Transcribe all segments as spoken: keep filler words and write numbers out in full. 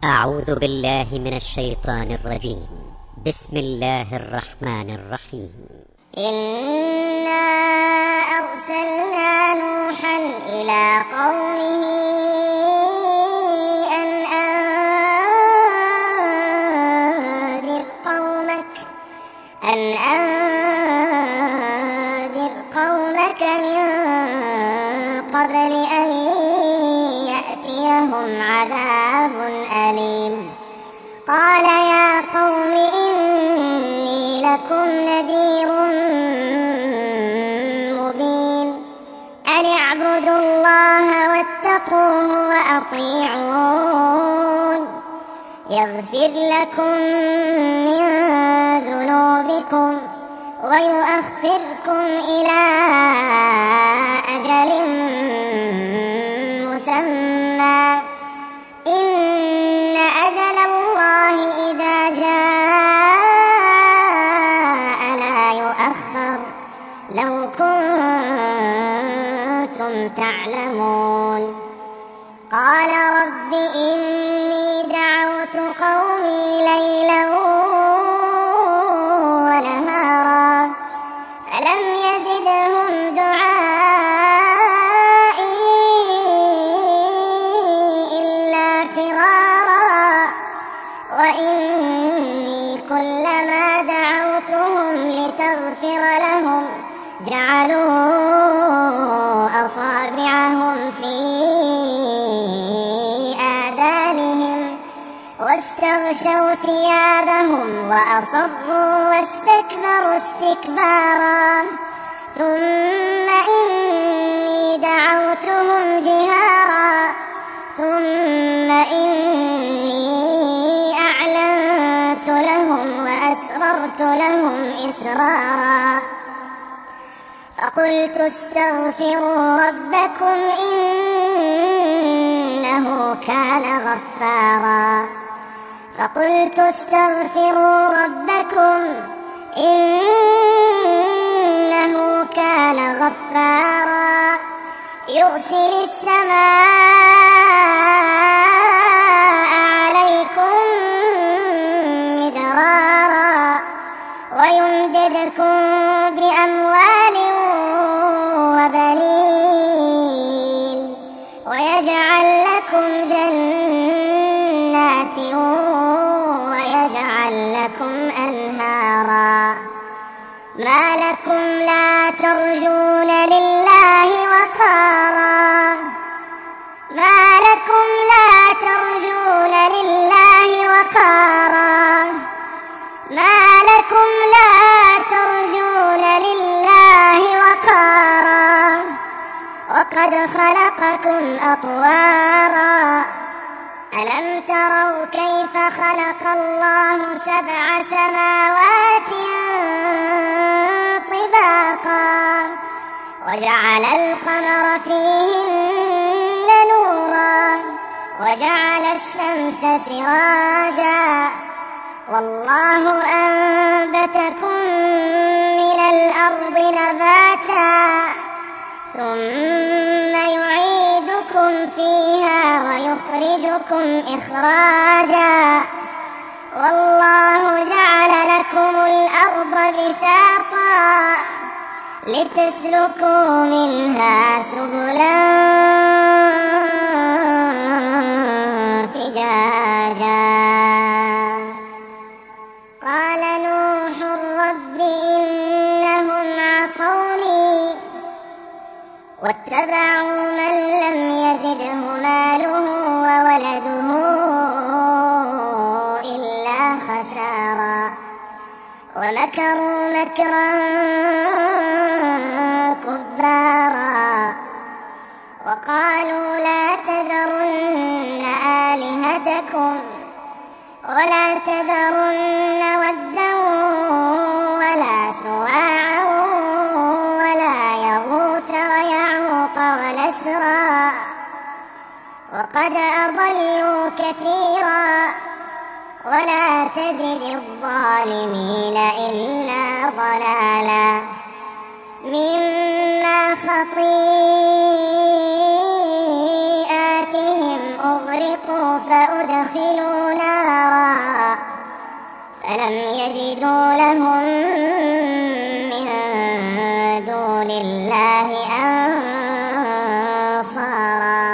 أعوذ بالله من الشيطان الرجيم. بسم الله الرحمن الرحيم. إنا أرسلنا نوحا إلى قومه أن أنذر قومك أن أنذر قومك من قبل أن يأتيهم عذاب أليم. قال يا قوم إني لكم نذير مبين أن اعبدوا الله واتقوه وأطيعون يغفر لكم من ذنوبكم ويؤخركم إلى أجل مسمى إن أجل الله إذا جاء لا يؤخر لو كنتم تعلمون. قال رب إني دعوت قومي ليلا ونهارا فلم يزدهم دعائي إلا فرارا وإني كلما دعوتهم لتغفر لهم جعلوا أصابعهم في آذانهم واستغشوا ثيابهم وأصروا واستكبروا استكبارا ثم إني دعوتهم جهارا ثم إني أعلنت لهم وأسررت لهم إسرارا فقلت استغفروا ربكم إنه كان غفارا فقلت استغفروا ربكم إنه كان غفارا يرسل السماء عليكم مدرارا ويمددكم بأموال وبنين ويجعل لكم جنات ويجعل لكم أنهارا ما لكم لا ترجون لله وقارا ما لكم لا ترجون لله وقارا ما لكم لا ترجون لله وقارا وقد خلقكم أطوارا ألم تروا كيف خلق الله سبع سماوات طباقا وجعل القمر فيهن نورا وجعل الشمس سراجا والله أنبتكم من الأرض نباتا ثم يعيدكم فيها ويخرجكم إخراجا والله جعل لكم الأرض بساطا لتسلكوا منها سبلا فجاجا. قال نوح رب إنهم عصوني واتبعوا من لم يزده ماله وولده إلا خسارا ومكروا مكرا كبارا وقالوا لا تذرن آلهتكم ولا تذرن ودا ولا سواعا ولا يغوث ويعوق ونسرا وقد أضلوا كثيرا ولا تزد الظالمين إلا ضلالا مما خطيئاتهم أغرقوا فأدخلوا فلم يجدوا لهم من دون الله أنصارا.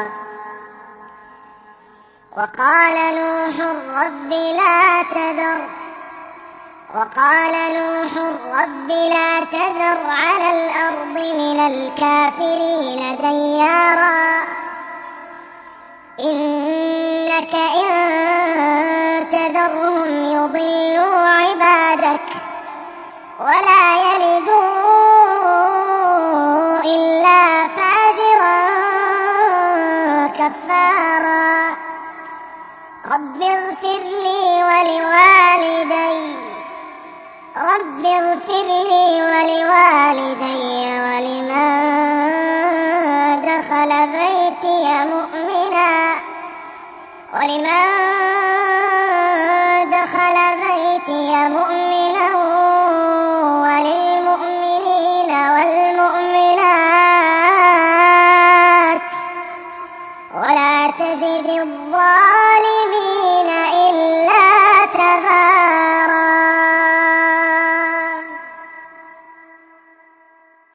وقال نوح رب لا تذر وقال نوح رب لا تذر على الأرض من الكافرين ديارا إنك إن تذرهم يضلوا عبادك ولا يلدوا إلا فاجرا كفارا. رب اغفر لي ولوالدي رب اغفر لي ولوالدي ولمن دخل بيتي مؤمنا ولمن دخل بيتي مؤمنا وللمؤمنين والمؤمنات ولا تزد الظالمين